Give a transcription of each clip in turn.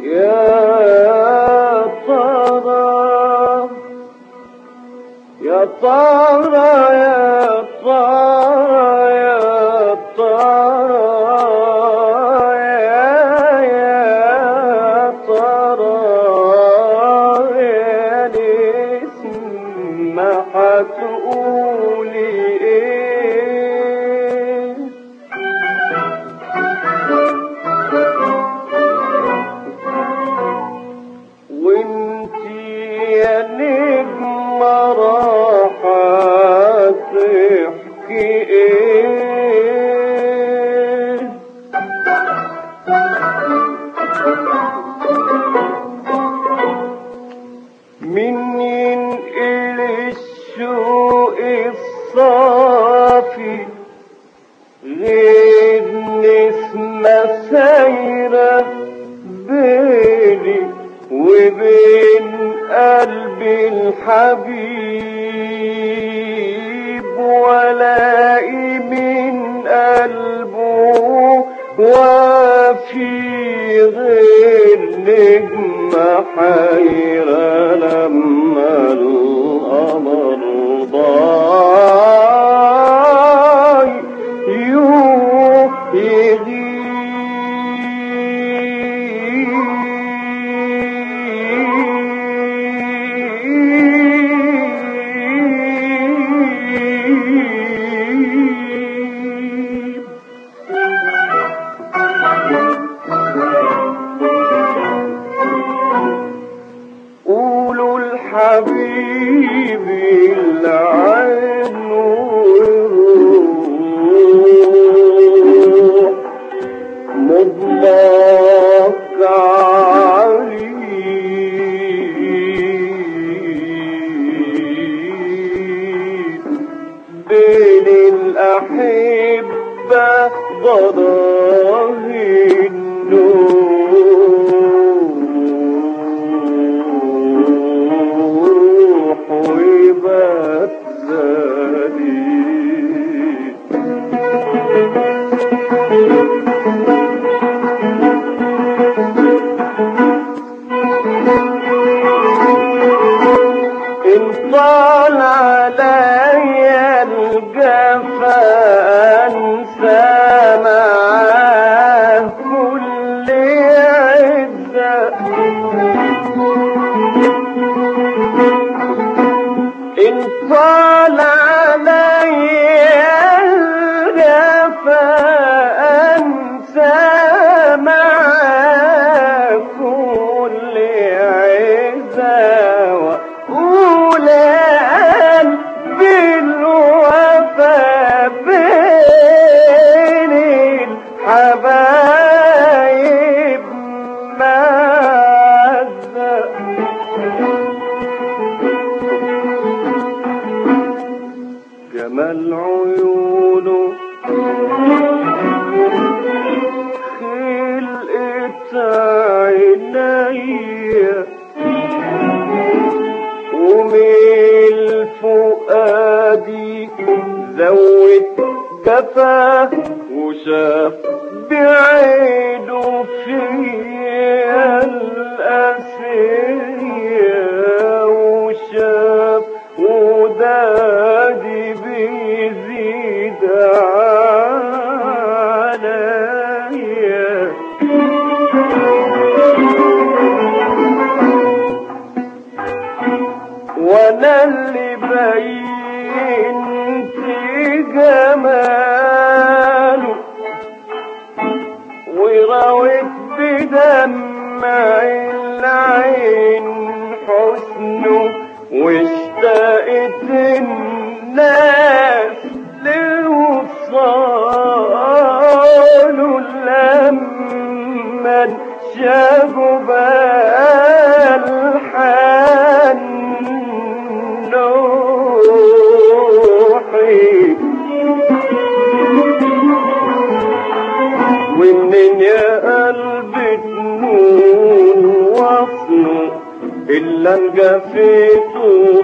إلا انقفيت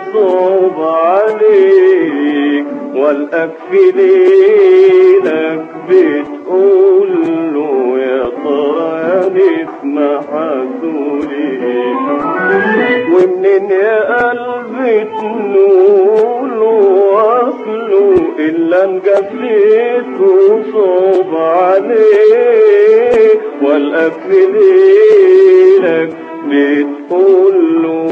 وصوب عليك والأكفي لك بتقول له يا ترى نسمحك ليه ومنين يا قلبي تنول واصله إلا انجفيت وصوب عليه والأكل ليلك بتقوله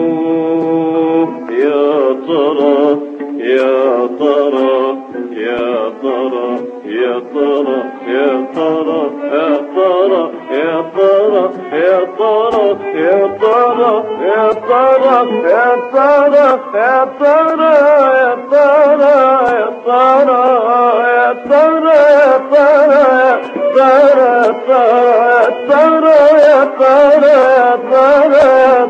يا ترى يا ترى يا ترى يا ترى يا ترى يا ترى يا ترى يا ترى يا ترى يا ترى يا ترى يا ترى يا ترى يا ترى يا ترى يا ترى يا ترى يا ترى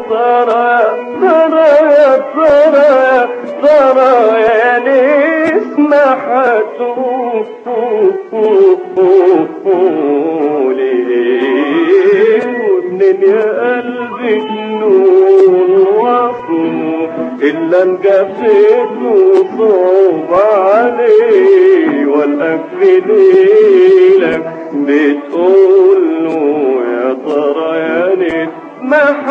يا ترى يا نسمة حتقولي ومنين يا قلبي النور وصله إلا انجفت وصوب عليه والأكل ليلك بتقوله يا ترى يا نسمة